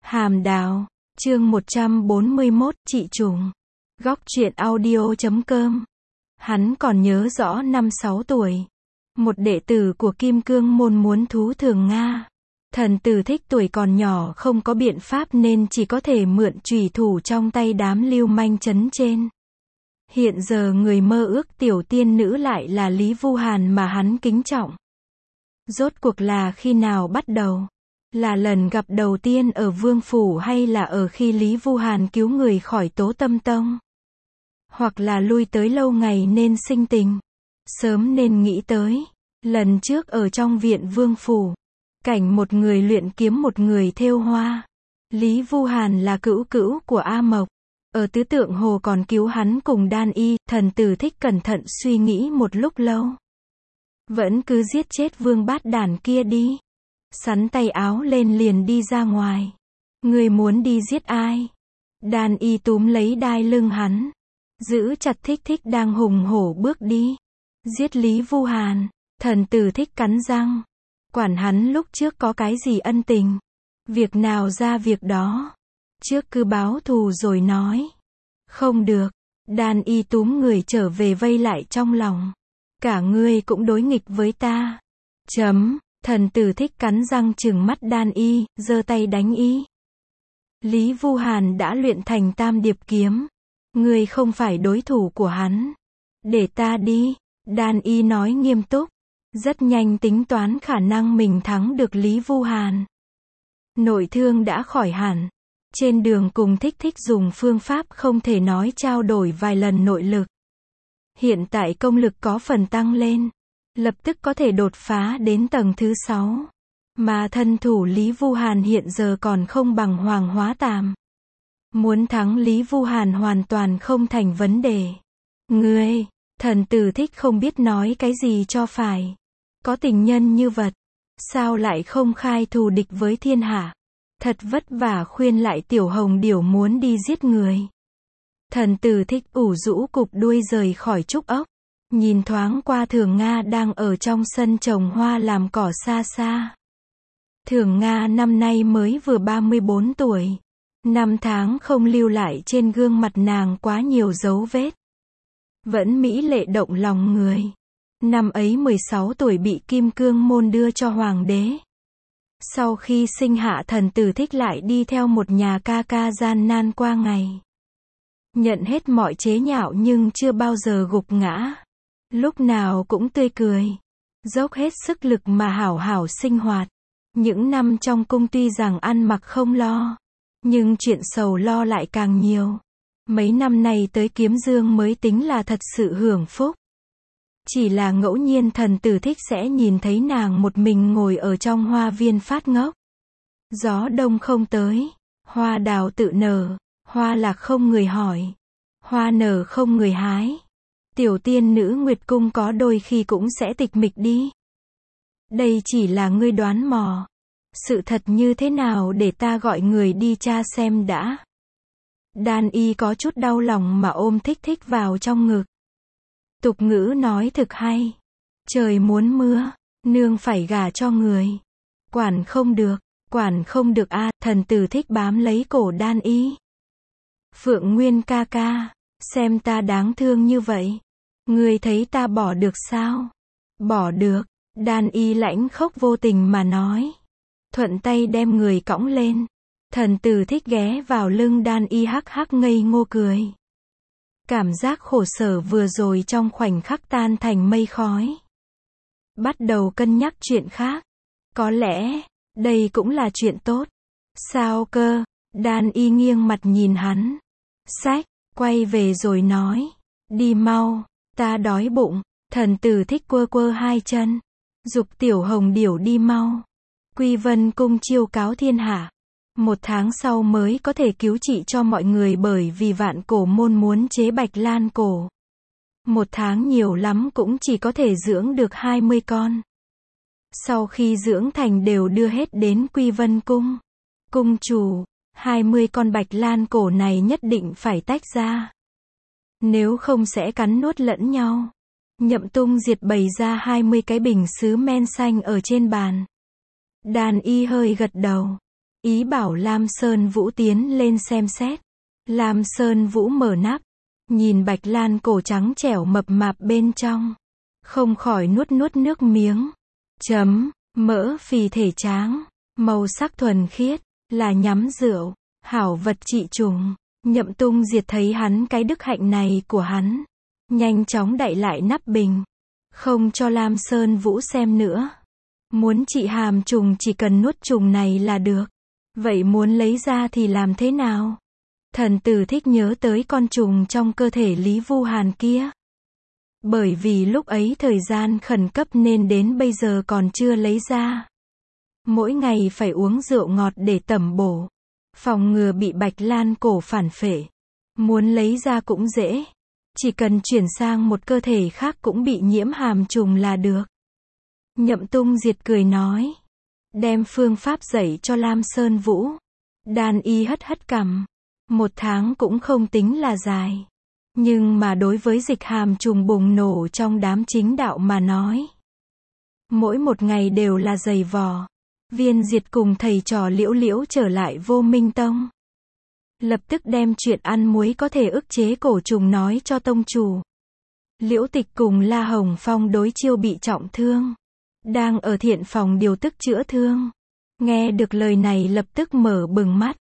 Hàm Đào, chương 141, chị trùng. Góc truyện audio.com. Hắn còn nhớ rõ năm 6 tuổi. Một đệ tử của Kim Cương môn muốn thú Thường Nga. Thần tử Thích tuổi còn nhỏ không có biện pháp nên chỉ có thể mượn chủy thủ trong tay đám lưu manh trấn trên. Hiện giờ người mơ ước tiểu tiên nữ lại là Lý Vu Hàn mà hắn kính trọng. Rốt cuộc là khi nào bắt đầu? Là lần gặp đầu tiên ở Vương Phủ hay là ở khi Lý Vu Hàn cứu người khỏi Tố Tâm Tông? Hoặc là lui tới lâu ngày nên sinh tình? Sớm nên nghĩ tới. Lần trước ở trong viện Vương Phủ, cảnh một người luyện kiếm một người thêu hoa. Lý Vu Hàn là cữu cữu của A Mộc. Ở Tứ Tượng Hồ còn cứu hắn cùng Đan Y. Thần tử Thích cẩn thận suy nghĩ một lúc lâu. Vẫn cứ giết chết vương bát đản kia đi. Sắn tay áo lên liền đi ra ngoài. Ngươi muốn đi giết ai? Đan Y túm lấy đai lưng hắn. Giữ chặt Thích Thích đang hùng hổ bước đi. Giết Lý Vu Hàn. Thần tử Thích cắn răng. Quản hắn lúc trước có cái gì ân tình. Việc nào ra việc đó. Trước cứ báo thù rồi nói. Không được. Đan Y túm người trở về vây lại trong lòng. Cả ngươi cũng đối nghịch với ta. Thần tử Thích cắn răng trừng mắt Đan Y, giơ tay đánh Y. Lý Vu Hàn đã luyện thành Tam Điệp kiếm. Ngươi không phải đối thủ của hắn. Để ta đi. Đan Y nói nghiêm túc. Rất nhanh tính toán khả năng mình thắng được Lý Vu Hàn. Nội thương đã khỏi hẳn. Trên đường cùng Thích Thích dùng phương pháp không thể nói trao đổi vài lần nội lực. Hiện tại công lực có phần tăng lên. Lập tức có thể đột phá đến tầng thứ 6. Mà thân thủ Lý Vu Hàn hiện giờ còn không bằng Hoàng Hóa Tàm. Muốn thắng Lý Vu Hàn hoàn toàn không thành vấn đề. Ngươi, thần tử Thích không biết nói cái gì cho phải. Có tình nhân như vật. Sao lại không khai thù địch với thiên hạ? Thật vất vả khuyên lại Tiểu Hồng Điểu muốn đi giết người. Thần tử Thích ủ rũ cụp đuôi rời khỏi trúc ốc. Nhìn thoáng qua Thường Nga đang ở trong sân trồng hoa làm cỏ xa xa. Thường Nga năm nay mới vừa 34 tuổi. 5 tháng không lưu lại trên gương mặt nàng quá nhiều dấu vết. Vẫn mỹ lệ động lòng người. Năm ấy 16 tuổi bị Kim Cương môn đưa cho hoàng đế. Sau khi sinh hạ thần tử Thích lại đi theo một nhà ca ca gian nan qua ngày. Nhận hết mọi chế nhạo nhưng chưa bao giờ gục ngã. Lúc nào cũng tươi cười. Dốc hết sức lực mà hảo hảo sinh hoạt. Những năm trong cung tuy rằng ăn mặc không lo. Nhưng chuyện sầu lo lại càng nhiều. Mấy năm này tới Kiếm Dương mới tính là thật sự hưởng phúc. Chỉ là ngẫu nhiên thần tử Thích sẽ nhìn thấy nàng một mình ngồi ở trong hoa viên phát ngốc. Gió đông không tới. Hoa đào tự nở. Hoa lạc không người hỏi. Hoa nở không người hái. Tiểu tiên nữ Nguyệt Cung có đôi khi cũng sẽ tịch mịch đi. Đây chỉ là ngươi đoán mò. Sự thật như thế nào để ta gọi người đi tra xem đã. Đan Y có chút đau lòng mà ôm Thích Thích vào trong ngực. Tục ngữ nói thực hay. Trời muốn mưa, nương phải gả cho người. Quản không được a. Thần tử Thích bám lấy cổ Đan Y. Phượng Nguyên ca ca, xem ta đáng thương như vậy. Ngươi thấy ta bỏ được sao? Bỏ được. Đan Y lãnh khốc vô tình mà nói. Thuận tay đem người cõng lên. Thần tử Thích ghé vào lưng Đan Y hắc hắc ngây ngô cười. Cảm giác khổ sở vừa rồi trong khoảnh khắc tan thành mây khói. Bắt đầu cân nhắc chuyện khác. Có lẽ, đây cũng là chuyện tốt. Sao cơ? Đan Y nghiêng mặt nhìn hắn. Quay về rồi nói. Đi mau, ta đói bụng. Thần tử Thích quơ quơ hai chân. Giục Tiểu Hồng Điểu đi mau. Quy Vân cung chiêu cáo thiên hạ. 1 tháng sau mới có thể cứu trị cho mọi người bởi vì Vạn Cổ môn muốn chế Bạch Lan cổ. 1 tháng nhiều lắm cũng chỉ có thể dưỡng được 20 con. Sau khi dưỡng thành đều đưa hết đến Quy Vân cung. Cung chủ, 20 con Bạch Lan cổ này nhất định phải tách ra. Nếu không sẽ cắn nuốt lẫn nhau. Nhậm Tung Diệt bày ra 20 cái bình sứ men xanh ở trên bàn. Đan Y hơi gật đầu. ý bảo Lam Sơn Vũ tiến lên xem xét. Lam Sơn Vũ mở nắp, nhìn bạch lan cổ trắng trẻo mập mạp bên trong, không khỏi nuốt nuốt nước miếng. Mỡ phì thể tráng, màu sắc thuần khiết, là nhắm rượu, hảo vật trị trùng. Nhậm Tung Diệt thấy hắn cái đức hạnh này của hắn, nhanh chóng đậy lại nắp bình, không cho Lam Sơn Vũ xem nữa. Muốn trị hàm trùng chỉ cần nuốt trùng này là được. Vậy muốn lấy ra thì làm thế nào? Thần tử thích nhớ tới con trùng trong cơ thể Lý Vu Hàn kia. Bởi vì lúc ấy thời gian khẩn cấp nên đến bây giờ còn chưa lấy ra. Mỗi ngày phải uống rượu ngọt để tẩm bổ, phòng ngừa bị bạch lan cổ phản phệ. Muốn lấy ra cũng dễ, chỉ cần chuyển sang một cơ thể khác cũng bị nhiễm hàm trùng là được. Nhậm Tung Diệt cười nói, đem phương pháp dạy cho Lam Sơn Vũ. Đan y hất hất cằm, 1 tháng cũng không tính là dài. Nhưng mà đối với dịch hàm trùng bùng nổ trong đám chính đạo mà nói, mỗi một ngày đều là dày vò. Viên Diệt cùng thầy trò Liễu Liễu trở lại Vô Minh Tông. Lập tức đem chuyện ăn muối có thể ức chế cổ trùng nói cho tông chủ. Liễu Tịch cùng La Hồng Phong đối chiêu bị trọng thương, đang ở thiện phòng điều tức chữa thương. Nghe được lời này lập tức mở bừng mắt.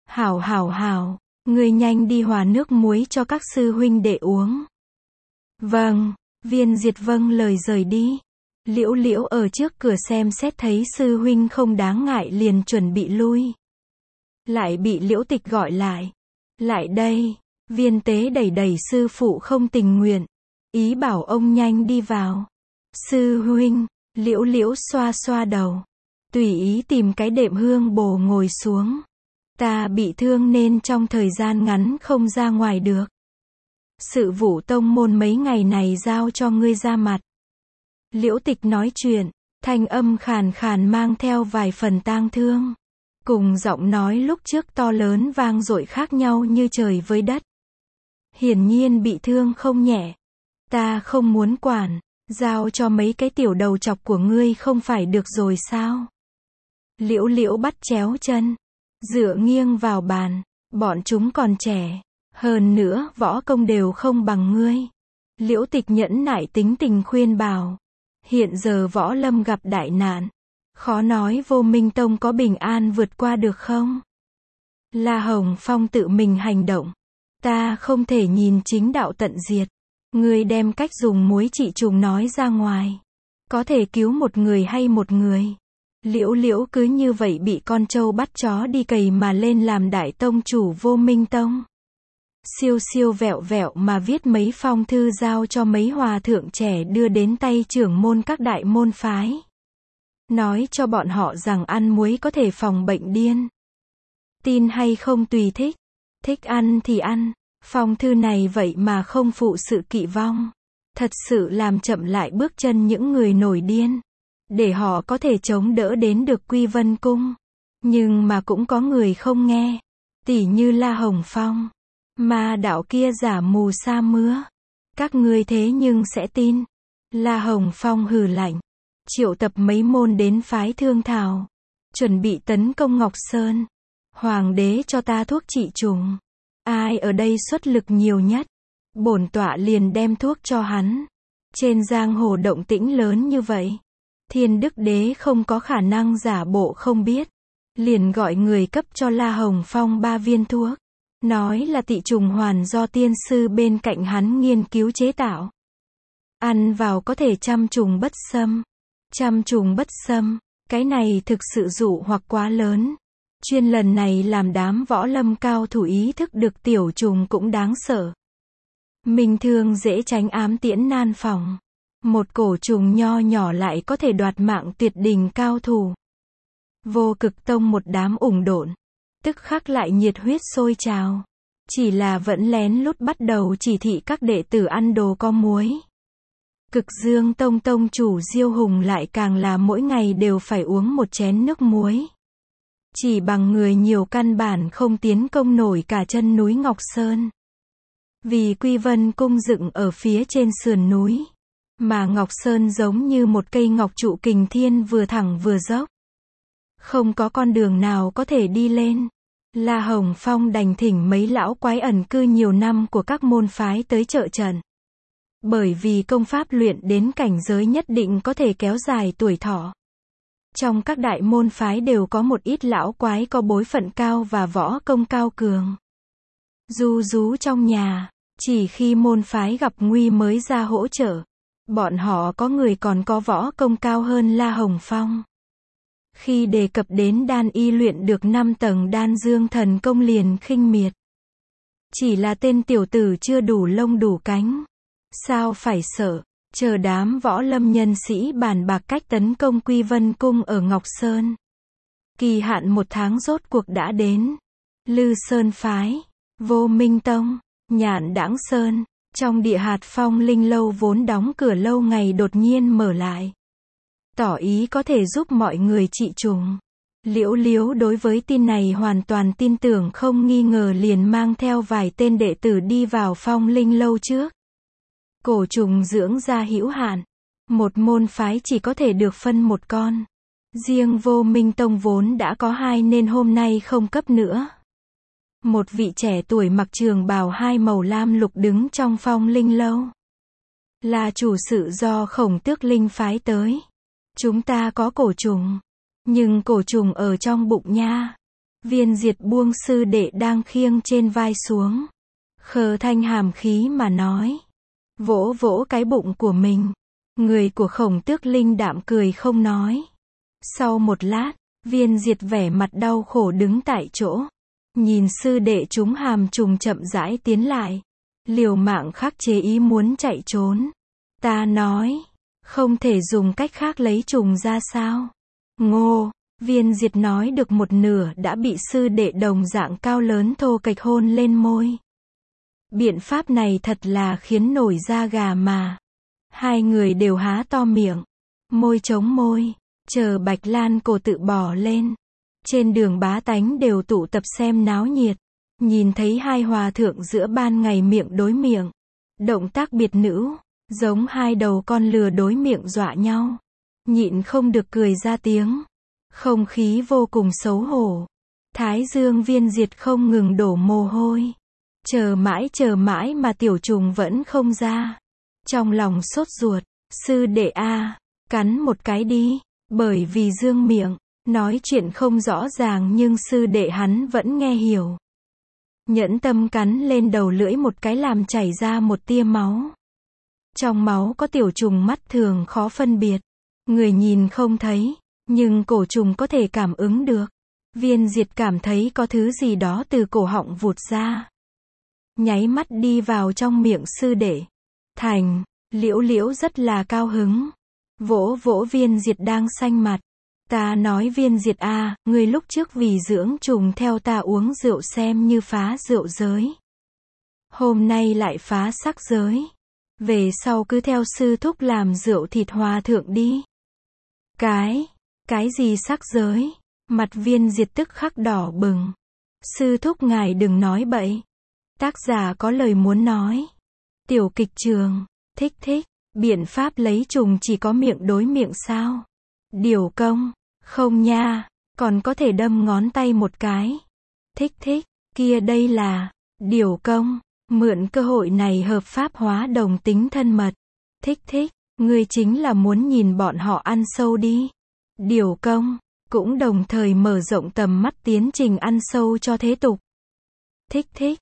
Hảo, ngươi nhanh đi hòa nước muối cho các sư huynh đệ uống. Vâng, Viên Diệt vâng lời rời đi. Liễu Liễu ở trước cửa xem xét thấy sư huynh không đáng ngại liền chuẩn bị lui. Lại bị Liễu Tịch gọi lại. Lại đây, Viên Tế đẩy sư phụ không tình nguyện, ý bảo ông nhanh đi vào. Sư huynh, Liễu Liễu xoa xoa đầu, tùy ý tìm cái đệm hương bồ ngồi xuống. Ta bị thương nên trong thời gian ngắn không ra ngoài được. Sự vụ tông môn mấy ngày này giao cho ngươi ra mặt. Liễu Tịch nói chuyện, thanh âm khàn khàn mang theo vài phần tang thương. Cùng giọng nói lúc trước to lớn vang dội khác nhau như trời với đất. Hiển nhiên bị thương không nhẹ. Ta không muốn quản, giao cho mấy cái tiểu đầu chọc của ngươi không phải được rồi sao? Liễu Liễu bắt chéo chân, dựa nghiêng vào bàn, bọn chúng còn trẻ, hơn nữa võ công đều không bằng ngươi. Liễu Tịch nhẫn nại tính tình khuyên bảo, hiện giờ võ lâm gặp đại nạn, khó nói Vô Minh Tông có bình an vượt qua được không? La Hồng Phong tự mình hành động, ta không thể nhìn chính đạo tận diệt. Ngươi đem cách dùng muối trị trùng nói ra ngoài, có thể cứu một người hay một người. Liễu Liễu cứ như vậy bị con trâu bắt chó đi cày mà lên làm đại tông chủ Vô Minh Tông. Siêu siêu vẹo vẹo mà viết mấy phong thư giao cho mấy hòa thượng trẻ đưa đến tay trưởng môn các đại môn phái. Nói cho bọn họ rằng ăn muối có thể phòng bệnh điên. Tin hay không tùy thích. Thích ăn thì ăn. Phong thư này vậy mà không phụ sự kỵ vong. Thật sự làm chậm lại bước chân những người nổi điên. Để họ có thể chống đỡ đến được Quy Vân Cung. Nhưng mà cũng có người không nghe. Tỉ như La Hồng Phong. Ma đạo kia giả mù sa mưa. Các ngươi thế nhưng sẽ tin. La Hồng Phong hừ lạnh. Triệu tập mấy môn đến phái thương thảo. Chuẩn bị tấn công Ngọc Sơn. Hoàng đế cho ta thuốc trị trùng. Ai ở đây xuất lực nhiều nhất, bổn tọa liền đem thuốc cho hắn. Trên giang hồ động tĩnh lớn như vậy, Thiên Đức Đế không có khả năng giả bộ không biết. Liền gọi người cấp cho La Hồng Phong 3 viên thuốc. Nói là tị trùng hoàn do tiên sư bên cạnh hắn nghiên cứu chế tạo. Ăn vào có thể trăm trùng bất xâm. Trăm trùng bất xâm, cái này thực sự dụ hoặc quá lớn. Chuyên lần này làm đám võ lâm cao thủ ý thức được tiểu trùng cũng đáng sợ. Mình thường dễ tránh ám tiễn nan phòng. Một cổ trùng nho nhỏ lại có thể đoạt mạng tuyệt đỉnh cao thủ. Vô Cực Tông một đám ủng độn, tức khắc lại nhiệt huyết sôi trào. Chỉ là vẫn lén lút bắt đầu chỉ thị các đệ tử ăn đồ có muối. Cực Dương Tông tông chủ Diêu Hùng lại càng là mỗi ngày đều phải uống một chén nước muối. Chỉ bằng người nhiều căn bản không tiến công nổi cả chân núi Ngọc Sơn. Vì Quy Vân Cung dựng ở phía trên sườn núi, mà Ngọc Sơn giống như một cây ngọc trụ kình thiên vừa thẳng vừa dốc. Không có con đường nào có thể đi lên. La Hồng Phong đành thỉnh mấy lão quái ẩn cư nhiều năm của các môn phái tới trợ trận. Bởi vì công pháp luyện đến cảnh giới nhất định có thể kéo dài tuổi thọ. Trong các đại môn phái đều có một ít lão quái có bối phận cao và võ công cao cường. Ru rú trong nhà, chỉ khi môn phái gặp nguy mới ra hỗ trợ. Bọn họ có người còn có võ công cao hơn La Hồng Phong. Khi đề cập đến đan y luyện được 5 tầng đan dương thần công liền khinh miệt. Chỉ là tên tiểu tử chưa đủ lông đủ cánh. Sao phải sợ, chờ đám võ lâm nhân sĩ bàn bạc cách tấn công Quy Vân Cung ở Ngọc Sơn. Kỳ hạn 1 tháng rốt cuộc đã đến. Lư Sơn Phái, Vô Minh Tông, Nhạn Đãng Sơn, trong địa hạt Phong Linh Lâu vốn đóng cửa lâu ngày đột nhiên mở lại. Tỏ ý có thể giúp mọi người trị trùng. Liễu Liễu đối với tin này hoàn toàn tin tưởng không nghi ngờ liền mang theo vài tên đệ tử đi vào Phong Linh Lâu trước. Cổ trùng dưỡng ra hữu hạn. Một môn phái chỉ có thể được phân một con. Riêng Vô Minh Tông vốn đã có 2 nên hôm nay không cấp nữa. Một vị trẻ tuổi mặc trường bào 2 màu lam lục đứng trong Phong Linh Lâu. Là chủ sự do Khổng Tước Linh phái tới. Chúng ta có cổ trùng. Nhưng cổ trùng ở trong bụng nha. Viên Diệt buông sư đệ đang khiêng trên vai xuống. Khờ thanh hàm khí mà nói. Vỗ vỗ cái bụng của mình. Người của Khổng Tước Linh đạm cười không nói. Sau một lát, Viên Diệt vẻ mặt đau khổ đứng tại chỗ. Nhìn sư đệ chúng hàm trùng chậm rãi tiến lại. Liều mạng khắc chế ý muốn chạy trốn. Ta nói, không thể dùng cách khác lấy trùng ra sao? Ngô, Viên Diệt nói được một nửa đã bị sư đệ đồng dạng cao lớn thô kệch hôn lên môi. Biện pháp này thật là khiến nổi da gà mà. Hai người đều há to miệng. Môi chống môi. Chờ Bạch Lan Cổ tự bỏ lên. Trên đường bá tánh đều tụ tập xem náo nhiệt. Nhìn thấy hai hòa thượng giữa ban ngày miệng đối miệng. Động tác biệt nữ. Giống hai đầu con lừa đối miệng dọa nhau. Nhịn không được cười ra tiếng. Không khí vô cùng xấu hổ. Thái dương Viên Diệt không ngừng đổ mồ hôi. Chờ mãi mà tiểu trùng vẫn không ra. Trong lòng sốt ruột. Sư đệ a, cắn một cái đi. Bởi vì dương miệng, nói chuyện không rõ ràng nhưng sư đệ hắn vẫn nghe hiểu. Nhẫn tâm cắn lên đầu lưỡi một cái làm chảy ra một tia máu. Trong máu có tiểu trùng mắt thường khó phân biệt. Người nhìn không thấy, nhưng cổ trùng có thể cảm ứng được. Viên Diệt cảm thấy có thứ gì đó từ cổ họng vụt ra. Nháy mắt đi vào trong miệng sư đệ. Thành, Liễu Liễu rất là cao hứng. Vỗ vỗ Viên Diệt đang xanh mặt. Ta nói Viên Diệt a, người lúc trước vì dưỡng trùng theo ta uống rượu xem như phá rượu giới. Hôm nay lại phá sắc giới. Về sau cứ theo sư thúc làm rượu thịt hòa thượng đi. Cái gì sắc giới? Mặt Viên Diệt tức khắc đỏ bừng. Sư thúc ngài đừng nói bậy. Tác giả có lời muốn nói. Tiểu kịch trường, thích. Biện pháp lấy trùng chỉ có miệng đối miệng sao? Điều công, không nha, còn có thể đâm ngón tay một cái. Thích, kia đây là, điều công, mượn cơ hội này hợp pháp hóa đồng tính thân mật. Thích, ngươi chính là muốn nhìn bọn họ ăn sâu đi. Điều công, cũng đồng thời mở rộng tầm mắt tiến trình ăn sâu cho thế tục. Thích.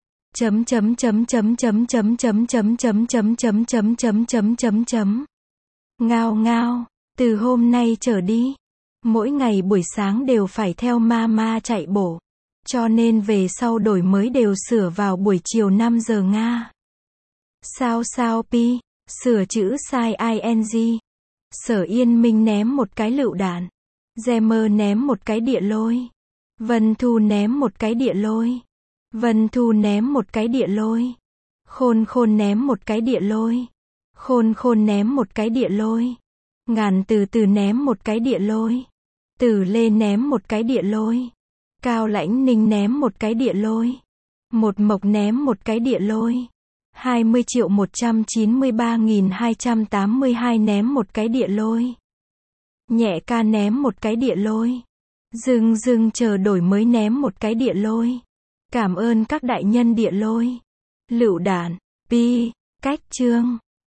Ngao, từ hôm nay trở đi, mỗi ngày buổi sáng đều phải theo mama chạy bộ, cho nên về sau đổi mới đều sửa vào buổi chiều 5 giờ Nga. Sao pi, sửa chữ sai ing. Sở Yên Minh ném một cái lựu đạn, Gemmer ném một cái địa lôi, Vân Thu ném một cái địa lôi. Vân Thu ném một cái địa lôi. Khôn ném một cái địa lôi. Khôn ném một cái địa lôi. Ngàn từ ném một cái địa lôi. Tử Lê ném một cái địa lôi. Cao Lãnh Ninh ném một cái địa lôi. Một Mộc ném một cái địa lôi. 20.193.282 ném một cái địa lôi. Nhẹ Ca ném một cái địa lôi. Dưng dưng chờ đổi mới ném một cái địa lôi. Cảm ơn các đại nhân địa lôi. Lựu đạn. Pi. Cách chương.